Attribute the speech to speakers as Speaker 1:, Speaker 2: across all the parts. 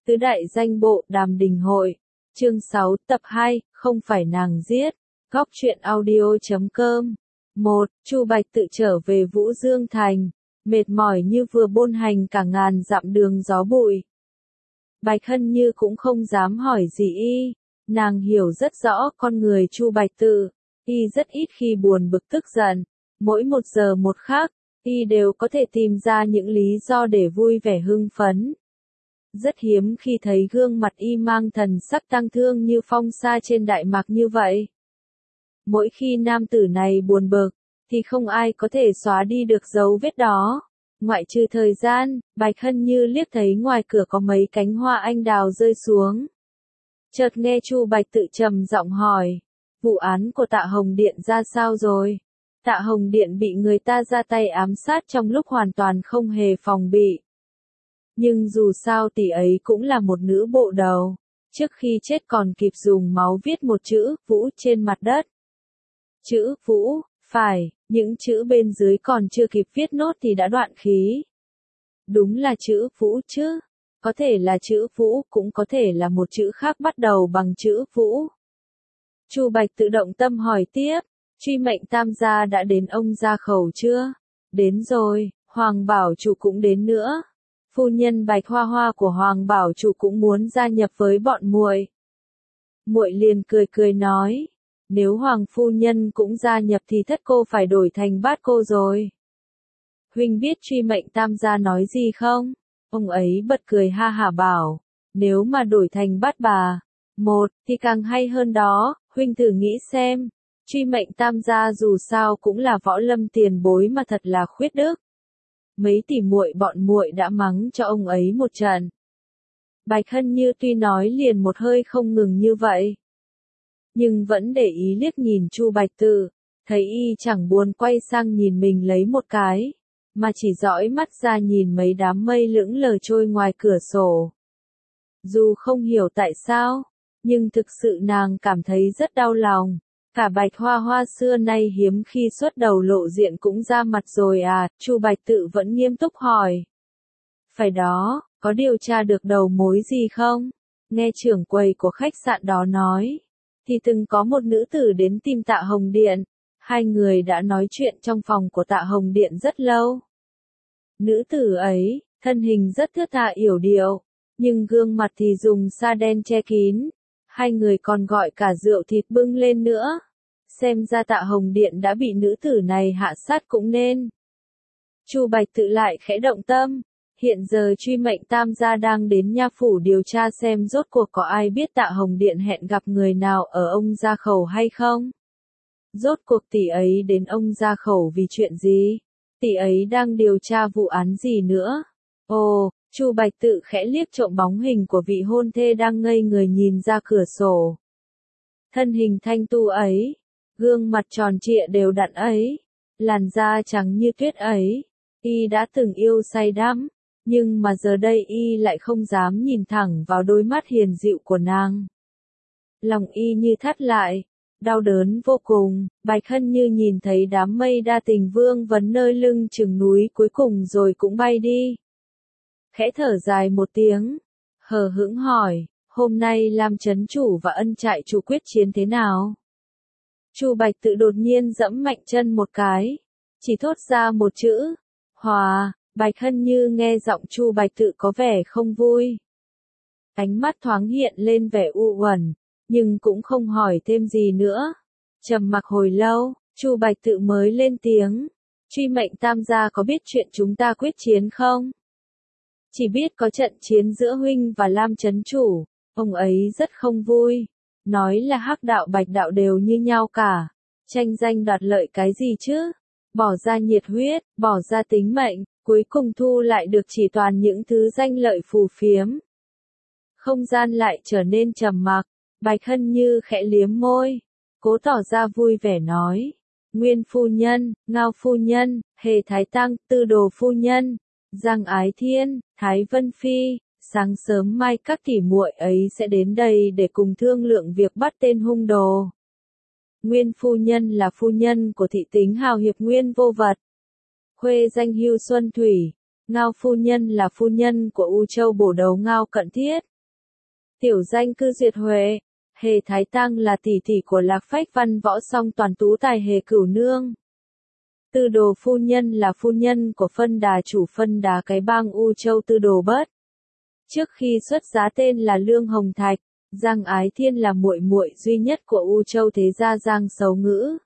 Speaker 1: Tứ đại danh bộ Đàm Đình Hội. Chương 6 tập 2, không phải nàng giết. Góc truyện audio.com. 1. Chu Bạch tự trở về Vũ Dương Thành, mệt mỏi như vừa bôn hành cả ngàn dặm đường gió bụi. Bạch Hân Như cũng không dám hỏi gì y, nàng hiểu rất rõ con người Chu Bạch Tự, y rất ít khi buồn bực tức giận, mỗi một giờ một khác, y đều có thể tìm ra những lý do để vui vẻ hưng phấn. Rất hiếm khi thấy gương mặt y mang thần sắc tang thương như phong sa trên đại mạc như vậy. Mỗi khi nam tử này buồn bực, thì không ai có thể xóa đi được dấu vết đó. Ngoại trừ thời gian, Bạch Hân Như liếc thấy ngoài cửa có mấy cánh hoa anh đào rơi xuống. Chợt nghe Chu Bạch Tự trầm giọng hỏi, vụ án của Tạ Hồng Điện ra sao rồi? Tạ Hồng Điện bị người ta ra tay ám sát trong lúc hoàn toàn không hề phòng bị. Nhưng dù sao tỷ ấy cũng là một nữ bộ đầu, trước khi chết còn kịp dùng máu viết một chữ Vũ trên mặt đất. Chữ Vũ, phải, những chữ bên dưới còn chưa kịp viết nốt thì đã đoạn khí. Đúng là chữ Vũ chứ, có thể là chữ Vũ, cũng có thể là một chữ khác bắt đầu bằng chữ Vũ. Chu Bạch tự động tâm hỏi tiếp, truy mệnh tam gia đã đến ông gia khẩu chưa? Đến rồi, Hoàng Bảo Chủ cũng đến nữa. Phu nhân Bạch Hoa Hoa của Hoàng Bảo Chủ cũng muốn gia nhập với bọn muội. Muội liền cười cười nói, nếu Hoàng phu nhân cũng gia nhập thì thất cô phải đổi thành bát cô rồi. Huynh biết truy mệnh tam gia nói gì không? Ông ấy bật cười ha hả bảo, nếu mà đổi thành bát bà, một, thì càng hay hơn đó, huynh thử nghĩ xem, truy mệnh tam gia dù sao cũng là võ lâm tiền bối mà thật là khuyết đức. Mấy tỷ muội bọn muội đã mắng cho ông ấy một trận. Bạch Hân Như tuy nói liền một hơi không ngừng như vậy, nhưng vẫn để ý liếc nhìn Chu Bạch Tự, thấy y chẳng buồn quay sang nhìn mình lấy một cái, mà chỉ dõi mắt ra nhìn mấy đám mây lững lờ trôi ngoài cửa sổ. Dù không hiểu tại sao, nhưng thực sự nàng cảm thấy rất đau lòng. Cả Bạch Hoa Hoa xưa nay hiếm khi xuất đầu lộ diện cũng ra mặt rồi à, Chu Bạch Tự vẫn nghiêm túc hỏi. Phải đó, có điều tra được đầu mối gì không? Nghe trưởng quầy của khách sạn đó nói, thì từng có một nữ tử đến tìm Tạ Hồng Điện, hai người đã nói chuyện trong phòng của Tạ Hồng Điện rất lâu. Nữ tử ấy, thân hình rất thướt tha yểu điệu, nhưng gương mặt thì dùng sa đen che kín. Hai người còn gọi cả rượu thịt bưng lên nữa. Xem ra Tạ Hồng Điện đã bị nữ tử này hạ sát cũng nên. Chu Bạch Tự lại khẽ động tâm. Hiện giờ truy mệnh tam gia đang đến nha phủ điều tra xem rốt cuộc có ai biết Tạ Hồng Điện hẹn gặp người nào ở ông gia khẩu hay không. Rốt cuộc tỷ ấy đến ông gia khẩu vì chuyện gì? Tỷ ấy đang điều tra vụ án gì nữa? Ồ, Chu Bạch Tự khẽ liếc trộm bóng hình của vị hôn thê đang ngây người nhìn ra cửa sổ. Thân hình thanh tu ấy, gương mặt tròn trịa đều đặn ấy, làn da trắng như tuyết ấy, y đã từng yêu say đắm, nhưng mà giờ đây y lại không dám nhìn thẳng vào đôi mắt hiền dịu của nàng. Lòng y như thắt lại, đau đớn vô cùng. Bạch Hân Như nhìn thấy đám mây đa tình vương vấn nơi lưng chừng núi cuối cùng rồi cũng bay đi. Khẽ thở dài một tiếng, hờ hững hỏi, hôm nay Lam Chấn Chủ và Ân Trại Chủ quyết chiến thế nào? Chu Bạch Tự đột nhiên giẫm mạnh chân một cái, chỉ thốt ra một chữ, hòa. Bạch Hân Như nghe giọng Chu Bạch Tự có vẻ không vui. Ánh mắt thoáng hiện lên vẻ u uẩn, nhưng cũng không hỏi thêm gì nữa. Trầm mặc hồi lâu, Chu Bạch Tự mới lên tiếng, truy mệnh tam gia có biết chuyện chúng ta quyết chiến không? Chỉ biết có trận chiến giữa huynh và Lam Chấn Chủ, ông ấy rất không vui, nói là Hắc đạo Bạch đạo đều như nhau cả, tranh danh đoạt lợi cái gì chứ, bỏ ra nhiệt huyết, bỏ ra tính mệnh, cuối cùng thu lại được chỉ toàn những thứ danh lợi phù phiếm. Không gian lại trở nên trầm mặc, Bạch Hân Như khẽ liếm môi, cố tỏ ra vui vẻ nói, Nguyên phu nhân, Ngao phu nhân, Hề Thái Tăng, Tư Đồ phu nhân, Giang Ái Thiên, Thái Vân Phi, sáng sớm mai các tỷ muội ấy sẽ đến đây để cùng thương lượng việc bắt tên hung đồ. Nguyên phu nhân là phu nhân của thị tính hào hiệp Nguyên Vô Vật, khuê danh Hưu Xuân Thủy. Ngao phu nhân là phu nhân của U Châu bổ đầu Ngao Cận Thiết, Tiểu danh cư Duyệt Huệ, Hề Thái Tăng là tỷ tỷ của Lạc Phách văn võ song toàn tú tài Hề Cửu Nương. Tư Đồ phu nhân là phu nhân của phân đà chủ phân đà cái bang U Châu Tư Đồ Bớt. Trước khi xuất giá tên là Lương Hồng Thạch, Giang Ái Thiên là muội muội duy nhất của U Châu thế gia Giang Sấu Ngữ.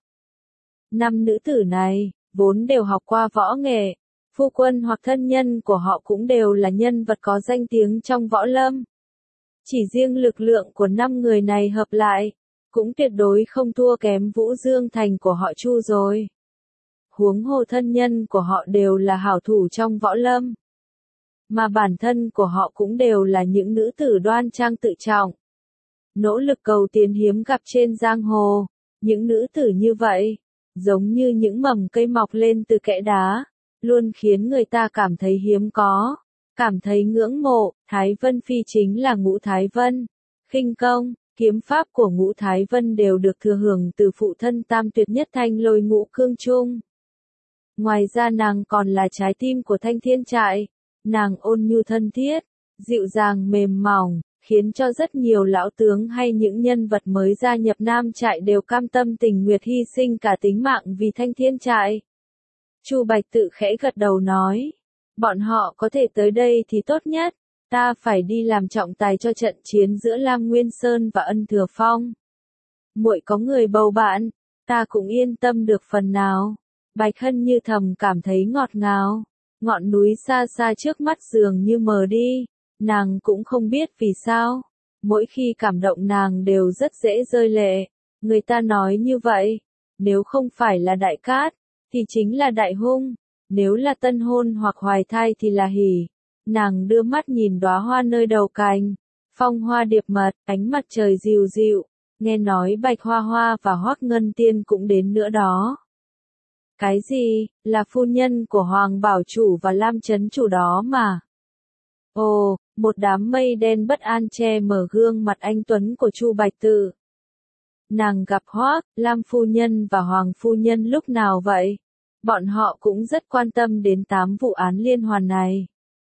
Speaker 1: Năm nữ tử này, vốn đều học qua võ nghệ, phu quân hoặc thân nhân của họ cũng đều là nhân vật có danh tiếng trong võ lâm. Chỉ riêng lực lượng của 5 người này hợp lại, cũng tuyệt đối không thua kém Vũ Dương Thành của họ Chu rồi. Huống hồ thân nhân của họ đều là hảo thủ trong võ lâm. Mà bản thân của họ cũng đều là những nữ tử đoan trang tự trọng. Nỗ lực cầu tiến hiếm gặp trên giang hồ, những nữ tử như vậy, giống như những mầm cây mọc lên từ kẽ đá, luôn khiến người ta cảm thấy hiếm có, cảm thấy ngưỡng mộ. Thái Vân Phi chính là Ngũ Thái Vân. Khinh công, kiếm pháp của Ngũ Thái Vân đều được thừa hưởng từ phụ thân tam tuyệt nhất Thanh Lôi Ngũ Cương Trung. Ngoài ra nàng còn là trái tim của Thanh Thiên Trại, nàng ôn nhu thân thiết, dịu dàng mềm mỏng, khiến cho rất nhiều lão tướng hay những nhân vật mới gia nhập Nam Trại đều cam tâm tình nguyện hy sinh cả tính mạng vì Thanh Thiên Trại. Chu Bạch tự khẽ gật đầu nói, bọn họ có thể tới đây thì tốt nhất, ta phải đi làm trọng tài cho trận chiến giữa Lam Nguyên Sơn và Ân Thừa Phong. Muội có người bầu bạn, ta cũng yên tâm được phần nào. Bạch Hân như thầm cảm thấy ngọt ngào, ngọn núi xa xa trước mắt dường như mờ đi, nàng cũng không biết vì sao, mỗi khi cảm động nàng đều rất dễ rơi lệ. Người ta nói như vậy, nếu không phải là đại cát, thì chính là đại hung, nếu là tân hôn hoặc hoài thai thì là hỉ. Nàng đưa mắt nhìn đóa hoa nơi đầu cành, phong hoa điệp mật, ánh mặt trời dịu dịu, nghe nói Bạch Hoa Hoa và Hoắc Ngân Tiên cũng đến nữa đó. Cái gì, là phu nhân của Hoàng Bảo Chủ và Lam Chấn Chủ đó mà. Ồ, một đám mây đen bất an che mở gương mặt anh tuấn của Chu Bạch Tự. Nàng gặp Hoắc, Lam phu nhân và Hoàng phu nhân lúc nào vậy? Bọn họ cũng rất quan tâm đến 8 vụ án liên hoàn này,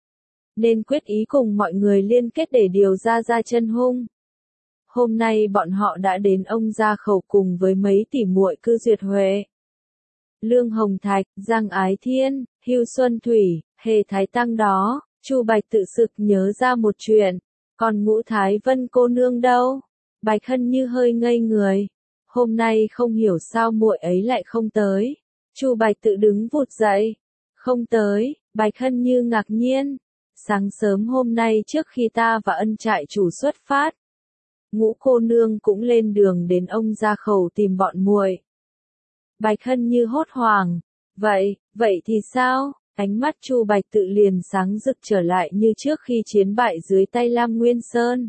Speaker 1: nên quyết ý cùng mọi người liên kết để điều ra chân hung. Hôm nay bọn họ đã đến ông gia khẩu cùng với mấy tỷ muội cư Duyệt Huệ. Lương Hồng Thạch, Giang Ái Thiên, Hưu Xuân Thủy, Hề Thái Tăng đó. Chu Bạch tự sực nhớ ra một chuyện, còn Ngũ Thái Vân cô nương đâu? Bạch Hân như hơi ngây người, hôm nay không hiểu sao muội ấy lại không tới. Chu Bạch tự đứng vụt dậy, không tới. Bạch Hân như ngạc nhiên, sáng sớm hôm nay trước khi ta và Ân Trại chủ xuất phát, Ngũ cô nương cũng lên đường đến ông gia khẩu tìm bọn muội. Bạch Hân như hốt hoảng, vậy thì sao? Ánh mắt Chu Bạch tự liền sáng rực trở lại như trước khi chiến bại dưới tay Lam Nguyên Sơn.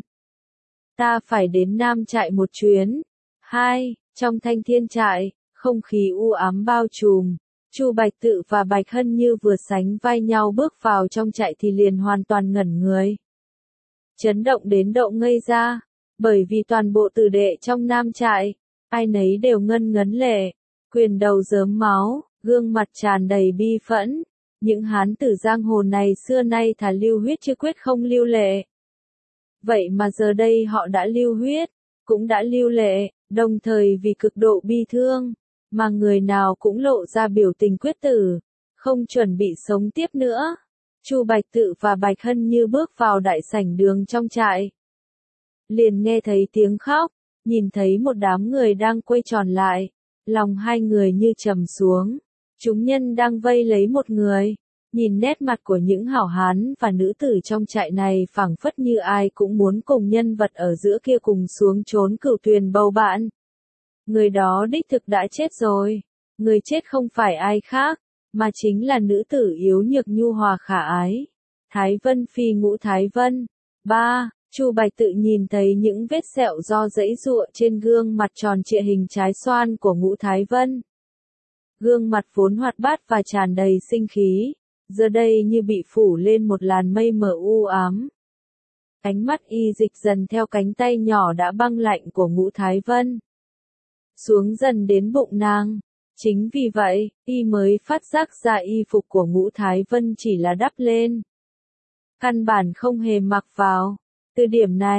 Speaker 1: Ta phải đến Nam Trại một chuyến. 2. Trong Thanh Thiên Trại, không khí u ám bao trùm. Chu Bạch Tự và Bạch Hân như vừa sánh vai nhau bước vào trong trại thì liền hoàn toàn ngẩn người. Chấn động đến độ ngây ra, bởi vì toàn bộ tử đệ trong Nam Trại, ai nấy đều ngân ngấn lệ, quyền đầu rớm máu, gương mặt tràn đầy bi phẫn. Những hán tử giang hồ này xưa nay thà lưu huyết chứ quyết không lưu lệ. Vậy mà giờ đây họ đã lưu huyết, cũng đã lưu lệ, đồng thời vì cực độ bi thương, mà người nào cũng lộ ra biểu tình quyết tử, không chuẩn bị sống tiếp nữa. Chu Bạch Tự và Bạch Hân như bước vào đại sảnh đường trong trại. Liền nghe thấy tiếng khóc, nhìn thấy một đám người đang quây tròn lại, lòng hai người như trầm xuống. Chúng nhân đang vây lấy một người, nhìn nét mặt của những hảo hán và nữ tử trong trại này phảng phất như ai cũng muốn cùng nhân vật ở giữa kia cùng xuống trốn cửu tuyền bầu bạn. Người đó đích thực đã chết rồi, người chết không phải ai khác, mà chính là nữ tử yếu nhược nhu hòa khả ái. Thái Vân Phi Ngũ Thái Vân. 3. Chu Bạch Tự nhìn thấy những vết sẹo do giãy giụa trên gương mặt tròn trịa hình trái xoan của Ngũ Thái Vân. Gương mặt vốn hoạt bát và tràn đầy sinh khí, giờ đây như bị phủ lên một làn mây mờ u ám. Ánh mắt y dịch dần theo cánh tay nhỏ đã băng lạnh của Ngũ Thái Vân, xuống dần đến bụng nàng. Chính vì vậy, y mới phát giác ra y phục của Ngũ Thái Vân chỉ là đắp lên, căn bản không hề mặc vào. Từ điểm này,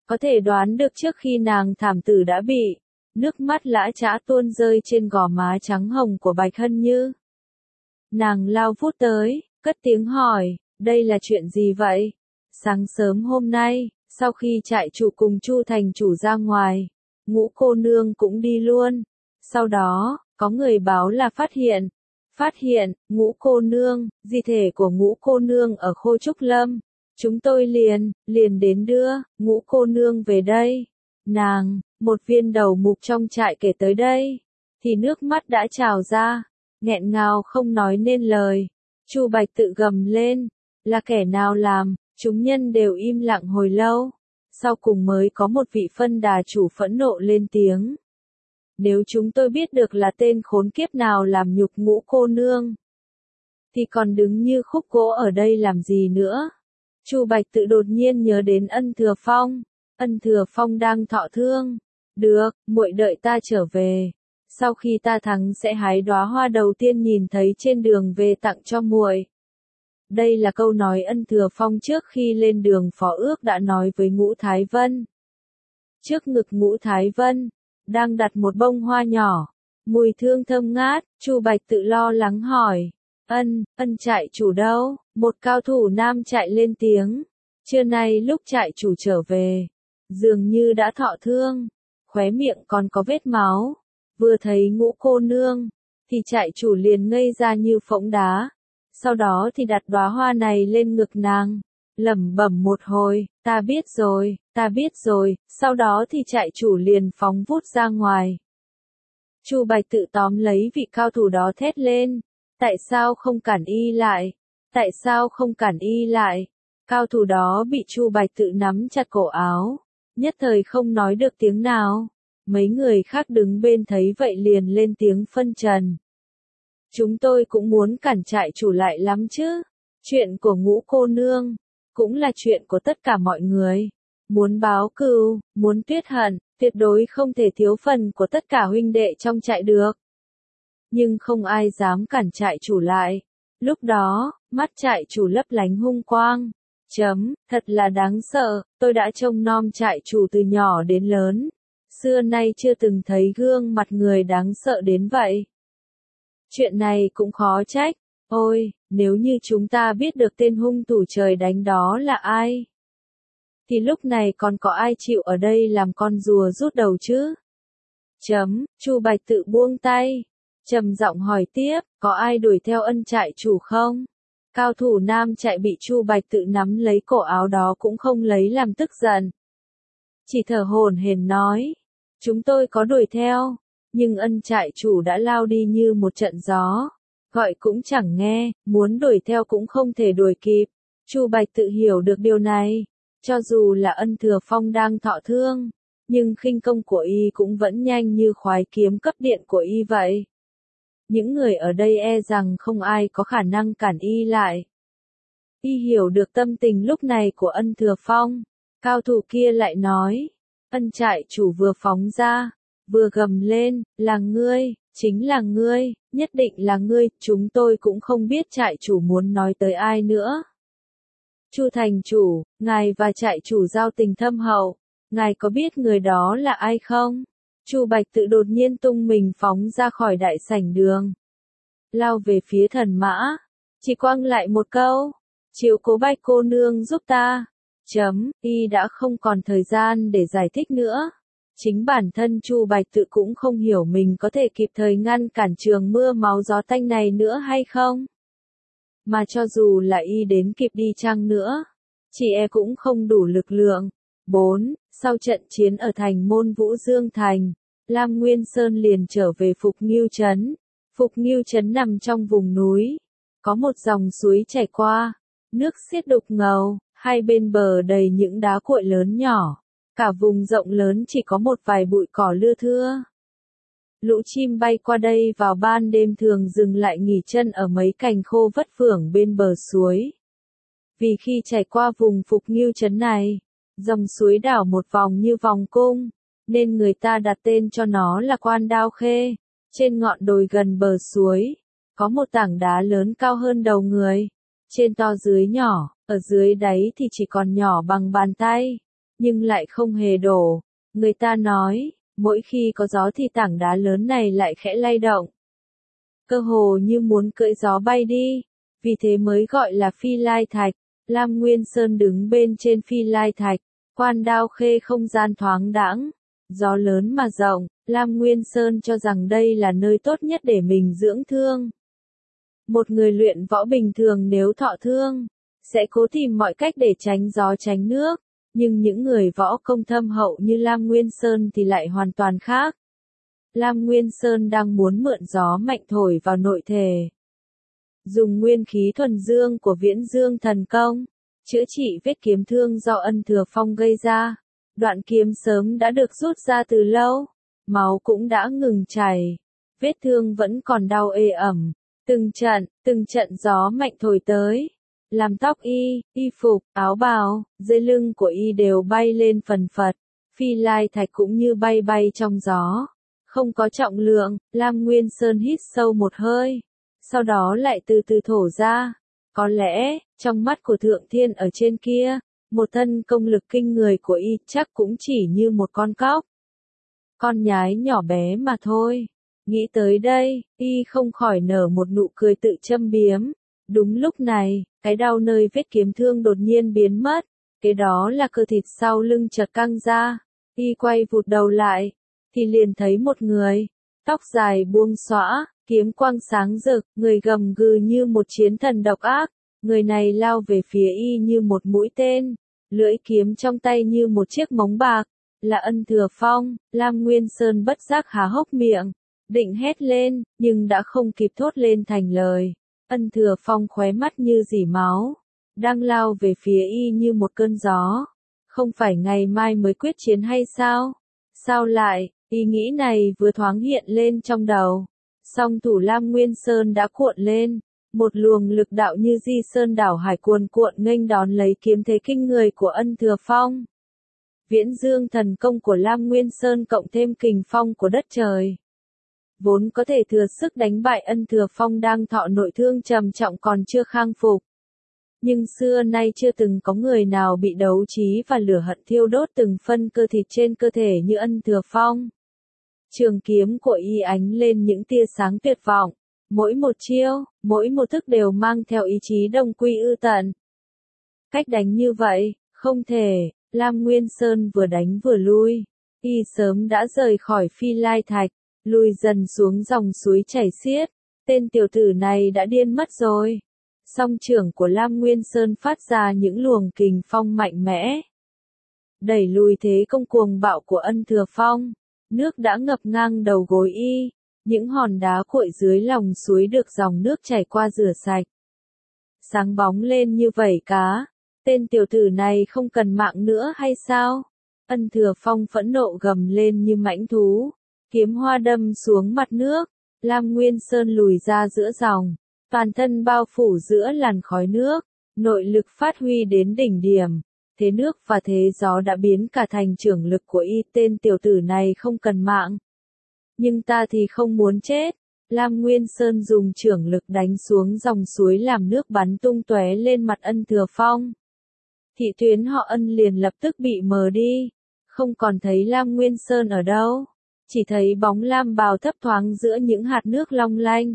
Speaker 1: Có thể đoán được trước khi nàng thảm tử đã bị, nước mắt lã chã tuôn rơi trên gò má trắng hồng của Bạch Hân Như. Nàng lao vút tới, cất tiếng hỏi, đây là chuyện gì vậy? Sáng sớm hôm nay, sau khi trại chủ cùng Chu thành chủ ra ngoài, Ngũ cô nương cũng đi luôn. Sau đó, có người báo là phát hiện, Ngũ cô nương, di thể của Ngũ cô nương ở Khô Trúc Lâm. Chúng tôi liền đến đưa, Ngũ cô nương về đây. Nàng, một viên đầu mục trong trại kể tới đây, thì nước mắt đã trào ra, nghẹn ngào không nói nên lời. Chu Bạch tự gầm lên, là kẻ nào làm, chúng nhân đều im lặng hồi lâu. Sau cùng mới có một vị phân đà chủ phẫn nộ lên tiếng. Nếu chúng tôi biết được là tên khốn kiếp nào làm nhục Ngũ cô nương, thì còn đứng như khúc gỗ ở đây làm gì nữa? Chu Bạch tự đột nhiên nhớ đến Ân Thừa Phong. Ân Thừa Phong đang thọ thương. Được, muội đợi ta trở về. Sau khi ta thắng sẽ hái đóa hoa đầu tiên nhìn thấy trên đường về tặng cho muội. Đây là câu nói Ân Thừa Phong trước khi lên đường phó ước đã nói với Ngũ Thái Vân. Trước ngực Ngũ Thái Vân, đang đặt một bông hoa nhỏ, mùi hương thơm ngát. Chu Bạch tự lo lắng hỏi, Ân trại chủ đâu? Một cao thủ nam chạy lên tiếng. Trưa nay lúc trại chủ trở về, dường như đã thọ thương, khóe miệng còn có vết máu. Vừa thấy Ngũ cô nương, thì trại chủ liền ngây ra như phỗng đá. Sau đó thì đặt đóa hoa này lên ngực nàng, lẩm bẩm một hồi, ta biết rồi, sau đó thì trại chủ liền phóng vút ra ngoài. Chu Bạch tự tóm lấy vị cao thủ đó thét lên, tại sao không cản y lại? Tại sao không cản y lại? Cao thủ đó bị Chu Bạch tự nắm chặt cổ áo, nhất thời không nói được tiếng nào. Mấy người khác đứng bên thấy vậy liền lên tiếng phân trần. Chúng tôi cũng muốn cản trại chủ lại lắm chứ. Chuyện của Ngũ cô nương, cũng là chuyện của tất cả mọi người. Muốn báo cừu, muốn tuyết hận, tuyệt đối không thể thiếu phần của tất cả huynh đệ trong trại được. Nhưng không ai dám cản trại chủ lại. Lúc đó, mắt trại chủ lấp lánh hung quang. Thật là đáng sợ, tôi đã trông nom trại chủ từ nhỏ đến lớn. Xưa nay chưa từng thấy gương mặt người đáng sợ đến vậy. Chuyện này cũng khó trách. Ôi, nếu như chúng ta biết được tên hung thủ trời đánh đó là ai, thì lúc này còn có ai chịu ở đây làm con rùa rút đầu chứ? Chu Bạch tự buông tay, trầm giọng hỏi tiếp, có ai đuổi theo Ân trại chủ không? Cao thủ nam chạy bị Chu Bạch tự nắm lấy cổ áo đó cũng không lấy làm tức giận. Chỉ thở hổn hển nói, chúng tôi có đuổi theo, nhưng Ân trại chủ đã lao đi như một trận gió, gọi cũng chẳng nghe, muốn đuổi theo cũng không thể đuổi kịp. Chu Bạch tự hiểu được điều này, cho dù là Ân Thừa Phong đang thọ thương, nhưng khinh công của y cũng vẫn nhanh như khoái kiếm cấp điện của y vậy. Những người ở đây e rằng không ai có khả năng cản y lại. Y hiểu được tâm tình lúc này của Ân Thừa Phong, cao thủ kia lại nói, Ân trại chủ vừa phóng ra, vừa gầm lên, là ngươi, chính là ngươi, nhất định là ngươi, chúng tôi cũng không biết trại chủ muốn nói tới ai nữa. Chu thành chủ, ngài và trại chủ giao tình thâm hậu, ngài có biết người đó là ai không? Chu Bạch tự đột nhiên tung mình phóng ra khỏi đại sảnh đường, lao về phía Thần Mã, chỉ quăng lại một câu, chiếu cố Bạch cô nương giúp ta. Y đã không còn thời gian để giải thích nữa. Chính bản thân Chu Bạch tự cũng không hiểu mình có thể kịp thời ngăn cản trường mưa máu gió tanh này nữa hay không. Mà cho dù là y đến kịp đi chăng nữa, chỉ e cũng không đủ lực lượng. 4. Sau trận chiến ở thành môn Vũ Dương Thành, Lam Nguyên Sơn liền trở về Phục Ngưu Trấn. Phục Ngưu Trấn nằm trong vùng núi, có một dòng suối chảy qua, nước xiết đục ngầu, hai bên bờ đầy những đá cuội lớn nhỏ, cả vùng rộng lớn chỉ có một vài bụi cỏ lưa thưa. Lũ chim bay qua đây vào ban đêm thường dừng lại nghỉ chân ở mấy cành khô vất vưởng bên bờ suối. Vì khi trải qua vùng Phục Ngưu Trấn này, dòng suối đảo một vòng như vòng cung, nên người ta đặt tên cho nó là Quan Đao Khê. Trên ngọn đồi gần bờ suối, có một tảng đá lớn cao hơn đầu người, trên to dưới nhỏ, ở dưới đáy thì chỉ còn nhỏ bằng bàn tay. nhưng lại không hề đổ. Người ta nói, mỗi khi có gió thì tảng đá lớn này lại khẽ lay động. Cơ hồ như muốn cưỡi gió bay đi, vì thế mới gọi là Phi Lai Thạch. Lam Nguyên Sơn đứng bên trên Phi Lai Thạch, Quan Đao Khê không gian thoáng đãng, gió lớn mà rộng, Lam Nguyên Sơn cho rằng đây là nơi tốt nhất để mình dưỡng thương. Một người luyện võ bình thường nếu thọ thương, sẽ cố tìm mọi cách để tránh gió tránh nước, nhưng những người võ công thâm hậu như Lam Nguyên Sơn thì lại hoàn toàn khác. Lam Nguyên Sơn đang muốn mượn gió mạnh thổi vào nội thể, dùng nguyên khí thuần dương của Viễn Dương Thần Công, chữa trị vết kiếm thương do Ân Thừa Phong gây ra. Đoạn kiếm sớm đã được rút ra từ lâu, máu cũng đã ngừng chảy, vết thương vẫn còn đau ê ẩm. Từng trận gió mạnh thổi tới, làm tóc y phục, áo bào, dây lưng của y đều bay lên phần phật. Phi Lai Thạch cũng như bay bay trong gió, không có trọng lượng. Lam Nguyên Sơn hít sâu một hơi, sau đó lại từ từ thổ ra. Có lẽ, trong mắt của Thượng Thiên ở trên kia, một thân công lực kinh người của y chắc cũng chỉ như một con cóc, con nhái nhỏ bé mà thôi. Nghĩ tới đây, y không khỏi nở một nụ cười tự châm biếm. Đúng lúc này, cái đau nơi vết kiếm thương đột nhiên biến mất, cái đó là cơ thịt sau lưng chợt căng ra. Y quay vụt đầu lại, thì liền thấy một người, tóc dài buông xõa, kiếm quang sáng rực, người gầm gừ như một chiến thần độc ác. Người này lao về phía y như một mũi tên, lưỡi kiếm trong tay như một chiếc móng bạc, là Ân Thừa Phong. Lam Nguyên Sơn bất giác há hốc miệng, định hét lên, nhưng đã không kịp thốt lên thành lời. Ân Thừa Phong khóe mắt như dỉ máu, đang lao về phía y như một cơn gió. Không phải ngày mai mới quyết chiến hay sao? Sao lại, ý nghĩ này vừa thoáng hiện lên trong đầu, song thủ Lam Nguyên Sơn đã cuộn lên, một luồng lực đạo như di sơn đảo hải cuồn cuộn nghênh đón lấy kiếm thế kinh người của Ân Thừa Phong. Viễn Dương Thần Công của Lam Nguyên Sơn cộng thêm kình phong của đất trời, vốn có thể thừa sức đánh bại Ân Thừa Phong đang thọ nội thương trầm trọng còn chưa khang phục. Nhưng xưa nay chưa từng có người nào bị đấu trí và lửa hận thiêu đốt từng phân cơ thịt trên cơ thể như Ân Thừa Phong. Trường kiếm của y ánh lên những tia sáng tuyệt vọng, mỗi một chiêu, mỗi một thức đều mang theo ý chí đồng quy ư tận. Cách đánh như vậy, không thể. Lam Nguyên Sơn vừa đánh vừa lui, y sớm đã rời khỏi Phi Lai Thạch, lùi dần xuống dòng suối chảy xiết. Tên tiểu tử này đã điên mất rồi. Song trưởng của Lam Nguyên Sơn phát ra những luồng kình phong mạnh mẽ, đẩy lùi thế công cuồng bạo của Ân Thừa Phong. Nước đã ngập ngang đầu gối y, những hòn đá cuội dưới lòng suối được dòng nước chảy qua rửa sạch, sáng bóng lên như vảy cá. Tên tiểu tử này không cần mạng nữa hay sao? Ân Thừa Phong phẫn nộ gầm lên như mãnh thú, kiếm hoa đâm xuống mặt nước. Lam Nguyên Sơn lùi ra giữa dòng, toàn thân bao phủ giữa làn khói nước, nội lực phát huy đến đỉnh điểm. Thế nước và thế gió đã biến cả thành trưởng lực của y. Tên tiểu tử này không cần mạng, nhưng ta thì không muốn chết. Lam Nguyên Sơn dùng trưởng lực đánh xuống dòng suối làm nước bắn tung tóe lên mặt Ân Thừa Phong. Thị tuyến họ Ân liền lập tức bị mờ đi, không còn thấy Lam Nguyên Sơn ở đâu, chỉ thấy bóng lam bào thấp thoáng giữa những hạt nước long lanh.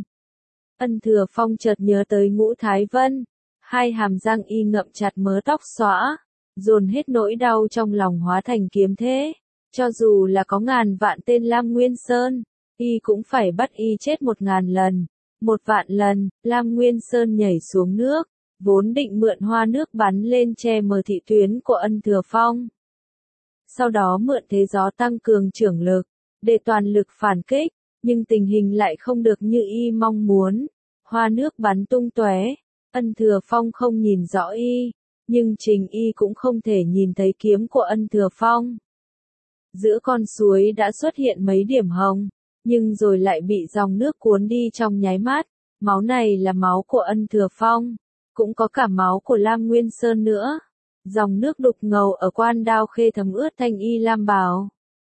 Speaker 1: Ân Thừa Phong chợt nhớ tới Ngũ Thái Vân, hai hàm răng y ngậm chặt mớ tóc xõa, dồn hết nỗi đau trong lòng hóa thành kiếm thế. Cho dù là có ngàn vạn tên Lam Nguyên Sơn, y cũng phải bắt y chết 1000 lần, 1.000.000 lần. Lam Nguyên Sơn nhảy xuống nước, vốn định mượn hoa nước bắn lên che mờ thị tuyến của Ân Thừa Phong. Sau đó mượn thế gió tăng cường trưởng lực, để toàn lực phản kích, nhưng tình hình lại không được như y mong muốn. Hoa nước bắn tung tóe, Ân Thừa Phong không nhìn rõ y, nhưng chính y cũng không thể nhìn thấy kiếm của Ân Thừa Phong. Giữa con suối đã xuất hiện mấy điểm hồng, nhưng rồi lại bị dòng nước cuốn đi trong nháy mắt. Máu này là máu của Ân Thừa Phong, cũng có cả máu của Lam Nguyên Sơn nữa. Dòng nước đục ngầu ở Quan Đao Khê thấm ướt thanh y lam bào.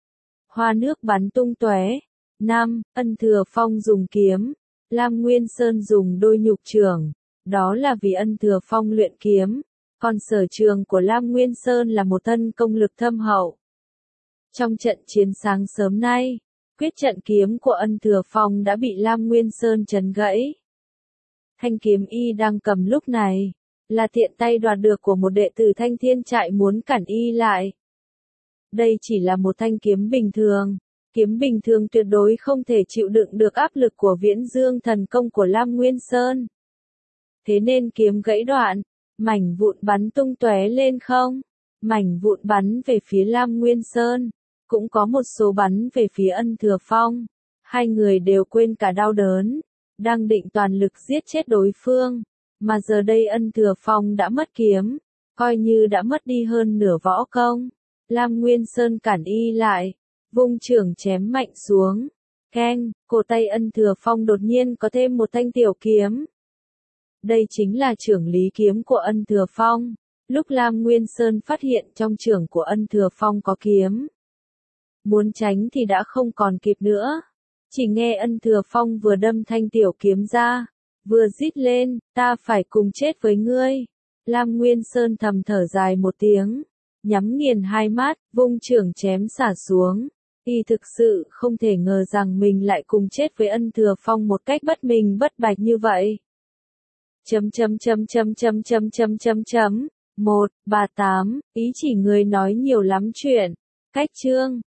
Speaker 1: Hoa nước bắn tung tóe. 5. Ân Thừa Phong dùng kiếm, Lam Nguyên Sơn dùng đôi nhục trưởng. Đó là vì Ân Thừa Phong luyện kiếm, Còn sở trường của Lam Nguyên Sơn là một thân công lực thâm hậu. Trong trận chiến sáng sớm nay, quyết trận kiếm của Ân Thừa Phong đã bị Lam Nguyên Sơn chấn gãy. Thanh kiếm y đang cầm lúc này, là tiện tay đoạt được của một đệ tử Thanh Thiên Trại muốn cản y lại. Đây chỉ là một thanh kiếm bình thường tuyệt đối không thể chịu đựng được áp lực của Viễn Dương thần công của Lam Nguyên Sơn. Thế nên kiếm gãy đoạn, mảnh vụn bắn tung tóe lên không, mảnh vụn bắn về phía Lam Nguyên Sơn, cũng có một số bắn về phía Ân Thừa Phong. Hai người đều quên cả đau đớn, đang định toàn lực giết chết đối phương, mà giờ đây Ân Thừa Phong đã mất kiếm, coi như đã mất đi hơn nửa võ công. Lam Nguyên Sơn cản y lại, vung chưởng chém mạnh xuống. Keng, cổ tay Ân Thừa Phong đột nhiên có thêm một thanh tiểu kiếm. Đây chính là chưởng lý kiếm của Ân Thừa Phong. Lúc Lam Nguyên Sơn phát hiện trong chưởng của Ân Thừa Phong có kiếm, muốn tránh thì đã không còn kịp nữa. Chỉ nghe Ân Thừa Phong vừa đâm thanh tiểu kiếm ra, vừa rít lên, ta phải cùng chết với ngươi. Lam Nguyên Sơn thầm thở dài một tiếng, nhắm nghiền hai mắt, vung chưởng chém xả xuống. Y thực sự không thể ngờ rằng mình lại cùng chết với Ân Thừa Phong một cách bất minh bất bạch như vậy. 1. Bà Tám, ý chỉ người nói nhiều lắm chuyện. Cách chương